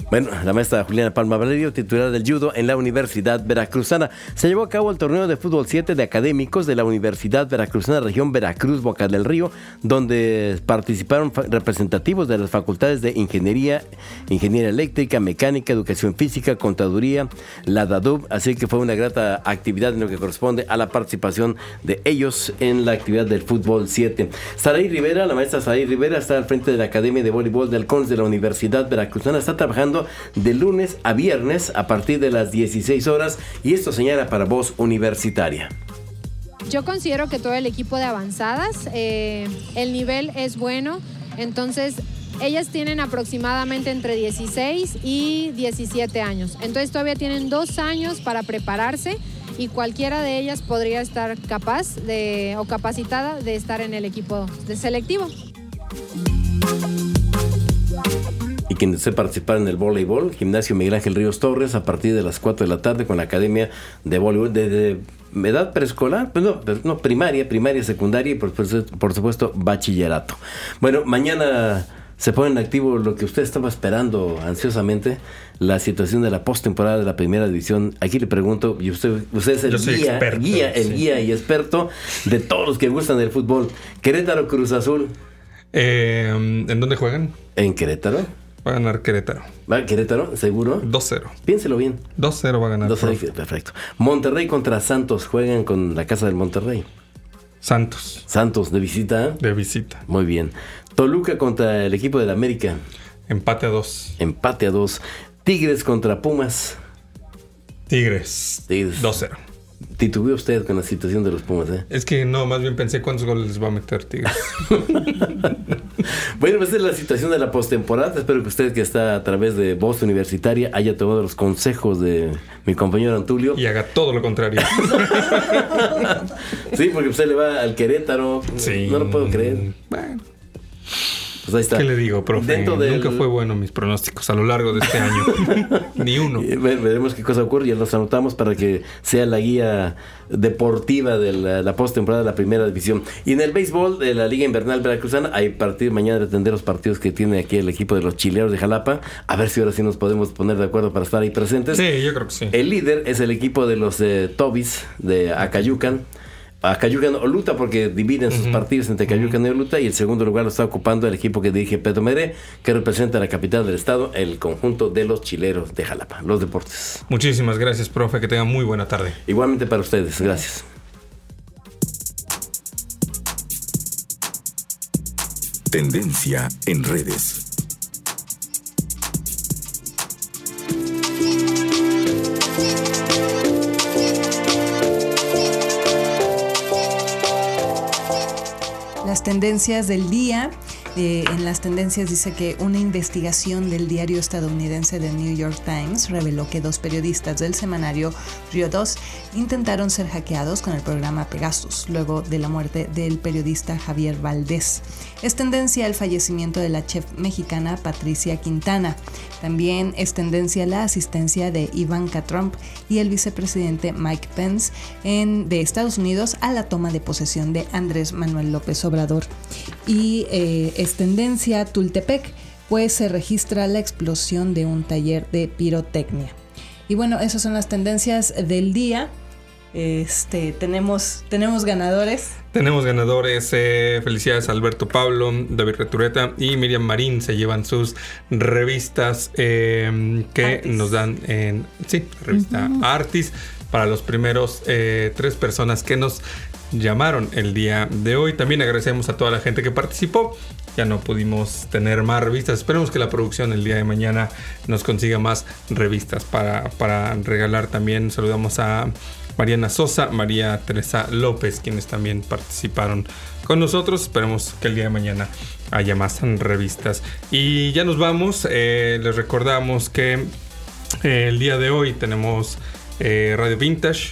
Bueno, la maestra Juliana Palma Valerio, titular del judo en la Universidad Veracruzana. Se llevó a cabo el torneo de fútbol siete de académicos de la Universidad Veracruzana, región Veracruz, Boca del Río, donde participaron representativos de las facultades de Ingeniería, Ingeniería Eléctrica, Mecánica, Educación Física, Contaduría, la DADUB, así que fue una grata actividad en lo que corresponde a la participación de ellos en la actividad del fútbol siete. Saraí Rivera, la maestra Saraí Rivera, está al frente de la Academia de Voleibol de Halcones de la Universidad Veracruzana, está trabajando de lunes a viernes a partir de las dieciséis horas y esto señala para Voz Universitaria. Yo considero que todo el equipo de avanzadas, eh, el nivel es bueno, entonces ellas tienen aproximadamente entre dieciséis y diecisiete años, entonces todavía tienen dos años para prepararse y cualquiera de ellas podría estar capaz de, o capacitada de estar en el equipo de selectivo. Y quien desee participar en el voleibol, Gimnasio Miguel Ángel Ríos Torres, a partir de las cuatro de la tarde con la Academia de Voleibol de, de edad preescolar, pues no, no, primaria, primaria, secundaria y por, por supuesto bachillerato. Bueno, mañana se pone en activo lo que usted estaba esperando ansiosamente, la situación de la postemporada de la primera división. Aquí le pregunto, y usted, usted es el guía, experto, guía, el sí. guía y experto de todos los que gustan del fútbol. Querétaro, Cruz Azul. Eh, ¿En dónde juegan? En Querétaro. Va a ganar Querétaro. ¿Va Querétaro? ¿Seguro? dos cero. Piénselo bien. dos cero va a ganar. dos cero, perfecto. Monterrey contra Santos. Juegan con la casa del Monterrey. Santos. Santos, ¿de visita? De visita. Muy bien. Toluca contra el equipo del América. Empate a dos. Empate a dos. Tigres contra Pumas. Tigres. Tigres. dos cero. Titubeó usted con la situación de los Pumas, ¿eh? Es que no, más bien pensé cuántos goles les va a meter Tigres. Bueno, pues esta es la situación de la postemporada. Espero que usted, que está a través de Voz Universitaria, haya tomado los consejos de mi compañero Antulio. Y haga todo lo contrario. Sí, porque usted le va al Querétaro. Sí. No lo puedo creer. Bueno. Pues ahí está. ¿Qué le digo, profe? Dentro del... Nunca fue bueno mis pronósticos a lo largo de este año. Ni uno. Veremos qué cosa ocurre. Ya los anotamos para que sea la guía deportiva de la, la postemporada de la primera división. Y en el béisbol de la Liga Invernal Veracruzana hay partido mañana de atender los partidos que tiene aquí el equipo de los Chileros de Jalapa. A ver si ahora sí nos podemos poner de acuerdo para estar ahí presentes. Sí, yo creo que sí. El líder es el equipo de los eh, Tobis de Acayucan. Acayucan Oluta, porque dividen sus uh-huh. partidos entre Acayucan uh-huh. y Oluta, y el segundo lugar lo está ocupando el equipo que dirige Pedro Meré, que representa a la capital del estado, el conjunto de los Chileros de Jalapa. Los deportes. Muchísimas gracias, profe, que tengan muy buena tarde. Igualmente para ustedes, gracias. Tendencia en redes. Las tendencias del día. Eh, en las tendencias dice que una investigación del diario estadounidense The New York Times reveló que dos periodistas del semanario Río dos intentaron ser hackeados con el programa Pegasus luego de la muerte del periodista Javier Valdés. Es tendencia el fallecimiento de la chef mexicana Patricia Quintana. También es tendencia la asistencia de Ivanka Trump y el vicepresidente Mike Pence en, de Estados Unidos a la toma de posesión de Andrés Manuel López Obrador. Y eh, es tendencia Tultepec, pues se registra la explosión de un taller de pirotecnia. Y bueno, esas son las tendencias del día. Este, tenemos, tenemos ganadores. Tenemos ganadores. Eh, felicidades a Alberto Pablo, David Retureta y Miriam Marín. Se llevan sus revistas eh, que Artis. Nos dan en sí, revista uh-huh. Artis para los primeros eh, tres personas que nos llamaron el día de hoy. También agradecemos a toda la gente que participó. Ya no pudimos tener más revistas. Esperemos que la producción el día de mañana nos consiga más revistas para, para regalar también. Saludamos a Mariana Sosa, María Teresa López, quienes también participaron con nosotros. Esperemos que el día de mañana haya más revistas. Y ya nos vamos. Eh, les recordamos que eh, el día de hoy tenemos eh, Radio Vintage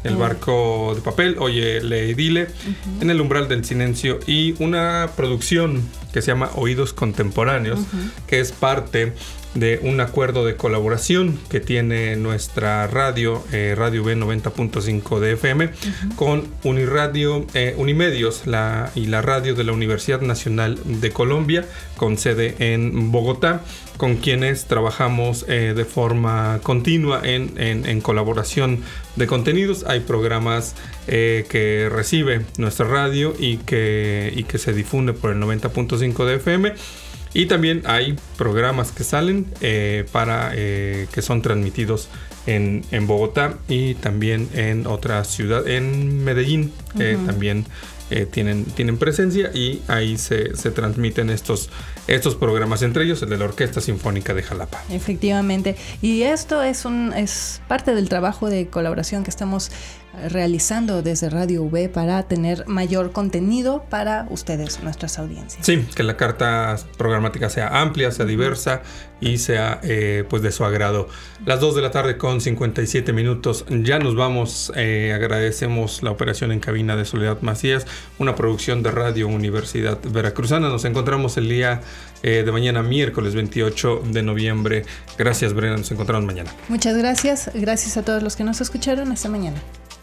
El barco de papel, Oye, lee, dile, uh-huh. En el umbral del silencio, y una producción que se llama Oídos Contemporáneos, uh-huh. que es parte de un acuerdo de colaboración que tiene nuestra radio, eh, Radio V noventa punto cinco de F M, uh-huh. con Uniradio, eh, Unimedios la, y la radio de la Universidad Nacional de Colombia, con sede en Bogotá, con quienes trabajamos eh, de forma continua en, en, en colaboración de contenidos. Hay programas eh, que recibe nuestra radio y que, y que se difunde por el noventa punto cinco de F M. Y también hay programas que salen eh, para eh, que son transmitidos en, en Bogotá y también en otra ciudad, en Medellín, uh-huh. eh, también eh, tienen, tienen presencia, y ahí se, se transmiten estos, estos programas, entre ellos el de la Orquesta Sinfónica de Jalapa. Efectivamente, y esto es, un, es parte del trabajo de colaboración que estamos realizando desde Radio V para tener mayor contenido para ustedes, nuestras audiencias. Sí, que la carta programática sea amplia, sea diversa y sea eh, pues de su agrado. Las dos de la tarde con cincuenta y siete minutos, ya nos vamos. Eh, agradecemos la operación en cabina de Soledad Macías, una producción de Radio Universidad Veracruzana. Nos encontramos el día eh, de mañana, miércoles veintiocho de noviembre. Gracias, Brenda, nos encontramos mañana. Muchas gracias, gracias a todos los que nos escucharon. Hasta mañana.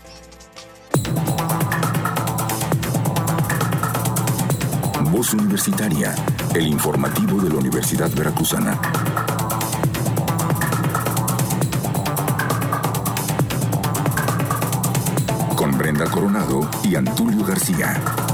Voz Universitaria, el informativo de la Universidad Veracruzana. Con Brenda Coronado y Antulio García.